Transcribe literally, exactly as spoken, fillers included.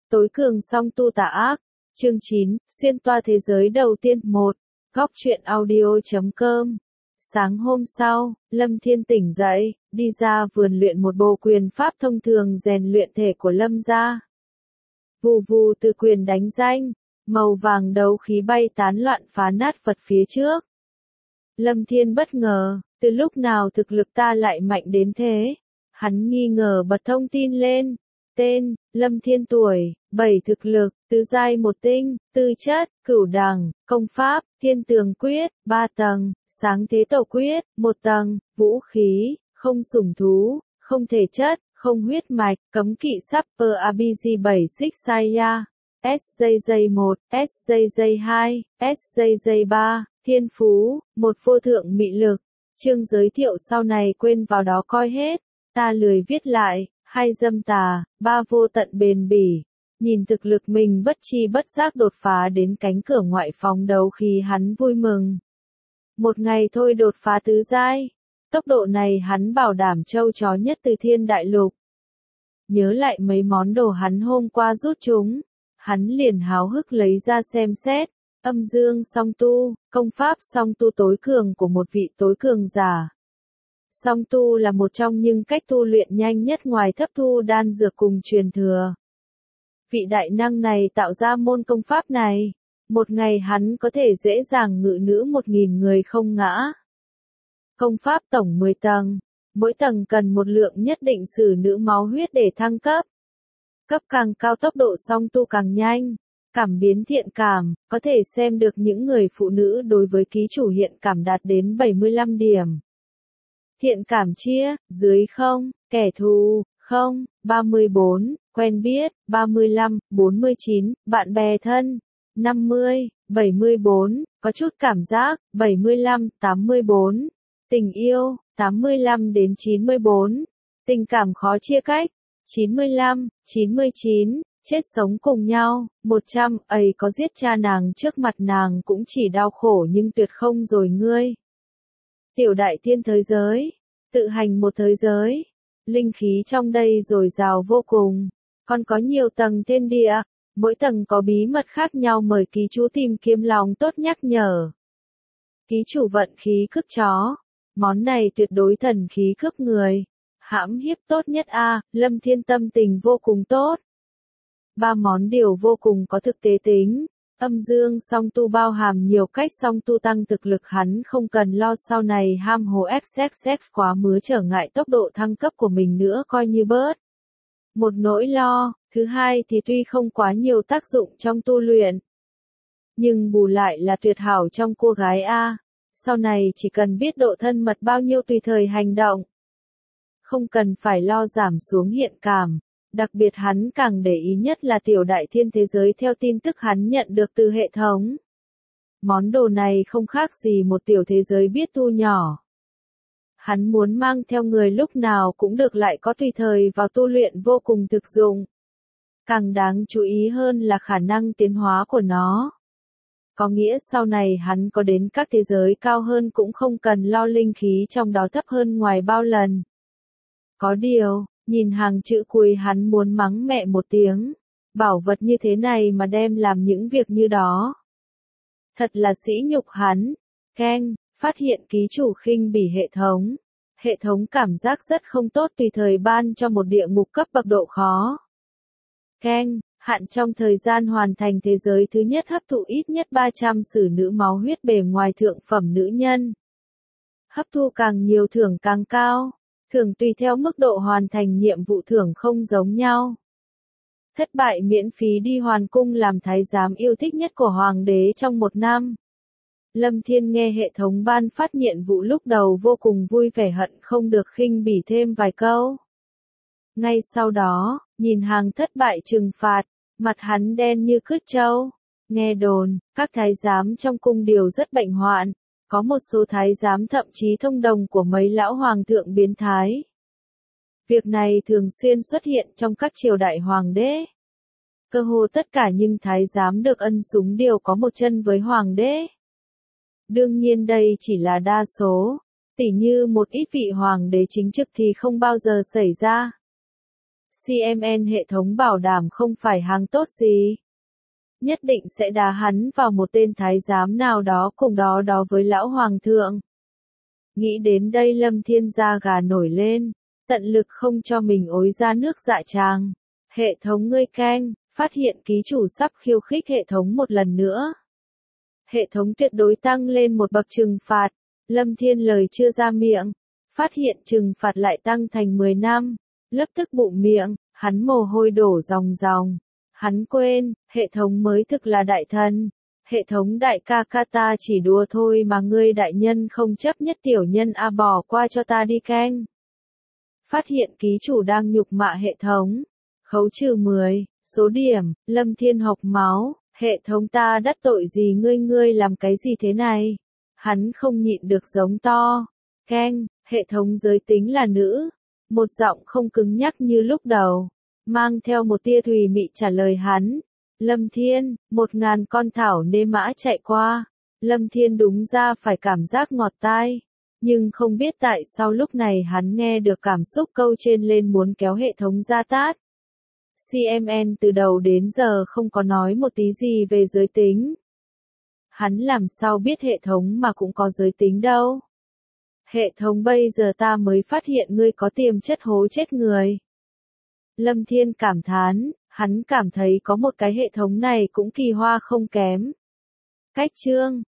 Tối cường song tu tà ác. Chương chín, xuyên toa thế giới đầu tiên. một. Góc truyện audio chấm com. Sáng hôm sau, Lâm Thiên tỉnh dậy, đi ra vườn luyện một bộ quyền pháp thông thường rèn luyện thể của Lâm gia. Vù vù từ quyền đánh danh, màu vàng đấu khí bay tán loạn phá nát vật phía trước. Lâm Thiên bất ngờ, từ lúc nào thực lực ta lại mạnh đến thế? Hắn nghi ngờ bật thông tin lên. Tên, Lâm Thiên tuổi, bảy thực lực, tứ giai một tinh, tư chất, cửu đẳng, công pháp, thiên tường quyết, ba tầng, sáng thế tổ quyết, một tầng, vũ khí, không sủng thú, không thể chất, không huyết mạch, cấm kỵ Super a bê giê bảy xích Saya, ét gi gi một, ét gi gi hai, ét gi gi ba, thiên phú, một vô thượng mị lực. Chương giới thiệu sau này quên vào đó coi hết, ta lười viết lại. Hai dâm tà, ba vô tận bền bỉ. Nhìn thực lực mình bất chi bất giác đột phá đến cánh cửa ngoại phóng đấu khi hắn vui mừng. Một ngày thôi đột phá tứ giai. Tốc độ này hắn bảo đảm trâu chó nhất từ thiên đại lục. Nhớ lại mấy món đồ hắn hôm qua rút chúng. Hắn liền háo hức lấy ra xem xét. Âm dương song tu, công pháp song tu tối cường của một vị tối cường giả. Song tu là một trong những cách tu luyện nhanh nhất ngoài thấp thu đan dược cùng truyền thừa. Vị đại năng này tạo ra môn công pháp này. Một ngày hắn có thể dễ dàng ngự nữ một nghìn người không ngã. Công pháp tổng mười tầng. Mỗi tầng cần một lượng nhất định sử nữ máu huyết để thăng cấp. Cấp càng cao tốc độ song tu càng nhanh. Cảm biến thiện cảm, có thể xem được những người phụ nữ đối với ký chủ hiện cảm đạt đến bảy mươi lăm điểm. Thiện cảm chia, dưới không, kẻ thù, không, ba mươi bốn, quen biết, ba mươi lăm, bốn mươi chín, bạn bè thân, năm mươi, bảy mươi bốn, có chút cảm giác, bảy mươi lăm, tám mươi bốn, tình yêu, tám mươi lăm đến chín mươi bốn, tình cảm khó chia cách, chín mươi lăm, chín mươi chín, chết sống cùng nhau, một trăm, ấy có giết cha nàng trước mặt nàng cũng chỉ đau khổ nhưng tuyệt không rồi ngươi. Tiểu đại thiên thế giới, tự hành một thế giới, linh khí trong đây dồi dào vô cùng, còn có nhiều tầng thiên địa, mỗi tầng có bí mật khác nhau mời ký chủ tìm kiếm lòng tốt nhắc nhở. Ký chủ vận khí cướp chó, món này tuyệt đối thần khí cướp người, hãm hiếp tốt nhất a, Lâm Thiên tâm tình vô cùng tốt. Ba món điều vô cùng có thực tế tính. Âm dương song tu bao hàm nhiều cách song tu tăng thực lực hắn không cần lo sau này ham hố xx quá mứa trở ngại tốc độ thăng cấp của mình nữa coi như bớt. Một nỗi lo, thứ hai thì tuy không quá nhiều tác dụng trong tu luyện. Nhưng bù lại là tuyệt hảo trong cô gái A. Sau này chỉ cần biết độ thân mật bao nhiêu tùy thời hành động. Không cần phải lo giảm xuống hiện cảm. Đặc biệt hắn càng để ý nhất là tiểu đại thiên thế giới theo tin tức hắn nhận được từ hệ thống. Món đồ này không khác gì một tiểu thế giới biết tu nhỏ. Hắn muốn mang theo người lúc nào cũng được lại có tùy thời vào tu luyện vô cùng thực dụng. Càng đáng chú ý hơn là khả năng tiến hóa của nó. Có nghĩa sau này hắn có đến các thế giới cao hơn cũng không cần lo linh khí trong đó thấp hơn ngoài bao lần. Có điều, nhìn hàng chữ cuối hắn muốn mắng mẹ một tiếng. Bảo vật như thế này mà đem làm những việc như đó. Thật là sỉ nhục hắn. Keng, phát hiện ký chủ khinh bỉ hệ thống. Hệ thống cảm giác rất không tốt tùy thời ban cho một địa ngục cấp bậc độ khó. Keng, hạn trong thời gian hoàn thành thế giới thứ nhất hấp thụ ít nhất ba trăm sử nữ máu huyết bề ngoài thượng phẩm nữ nhân. Hấp thu càng nhiều thưởng càng cao. Thưởng tùy theo mức độ hoàn thành nhiệm vụ thưởng không giống nhau. Thất bại miễn phí đi hoàn cung làm thái giám yêu thích nhất của hoàng đế trong một năm. Lâm Thiên nghe hệ thống ban phát nhiệm vụ lúc đầu vô cùng vui vẻ hận không được khinh bỉ thêm vài câu. Ngay sau đó, nhìn hàng thất bại trừng phạt, mặt hắn đen như cứt trâu. Nghe đồn, các thái giám trong cung đều rất bệnh hoạn. Có một số thái giám thậm chí thông đồng của mấy lão hoàng thượng biến thái. Việc này thường xuyên xuất hiện trong các triều đại hoàng đế. Cơ hồ tất cả những thái giám được ân sủng đều có một chân với hoàng đế. Đương nhiên đây chỉ là đa số, tỉ như một ít vị hoàng đế chính trực thì không bao giờ xảy ra. xê em en hệ thống bảo đảm không phải hàng tốt gì. Nhất định sẽ đá hắn vào một tên thái giám nào đó cùng đó đó với lão hoàng thượng. Nghĩ đến đây Lâm Thiên da gà nổi lên, tận lực không cho mình ối ra nước dạ tràng. Hệ thống ngươi keng, phát hiện ký chủ sắp khiêu khích hệ thống một lần nữa. Hệ thống tuyệt đối tăng lên một bậc trừng phạt. Lâm Thiên lời chưa ra miệng, phát hiện trừng phạt lại tăng thành mười năm, lập tức bụng miệng, hắn mồ hôi đổ ròng ròng. Hắn quên, hệ thống mới thực là đại thần. Hệ thống đại ca ca ta chỉ đùa thôi mà ngươi đại nhân không chấp nhất tiểu nhân a bỏ qua cho ta đi keng. Phát hiện ký chủ đang nhục mạ hệ thống. Khấu trừ mười, số điểm, Lâm Thiên học máu, hệ thống ta đắc tội gì ngươi ngươi làm cái gì thế này? Hắn không nhịn được giống to. Keng, hệ thống giới tính là nữ. Một giọng không cứng nhắc như lúc đầu, mang theo một tia thùy mị trả lời hắn. Lâm Thiên, một ngàn con thảo nê mã chạy qua. Lâm Thiên đúng ra phải cảm giác ngọt tai. Nhưng không biết tại sao lúc này hắn nghe được cảm xúc câu trên lên muốn kéo hệ thống ra tát. xê em en từ đầu đến giờ không có nói một tí gì về giới tính. Hắn làm sao biết hệ thống mà cũng có giới tính đâu. Hệ thống bây giờ ta mới phát hiện ngươi có tiềm chất hố chết người. Lâm Thiên cảm thán, hắn cảm thấy có một cái hệ thống này cũng kỳ hoa không kém. Cách chương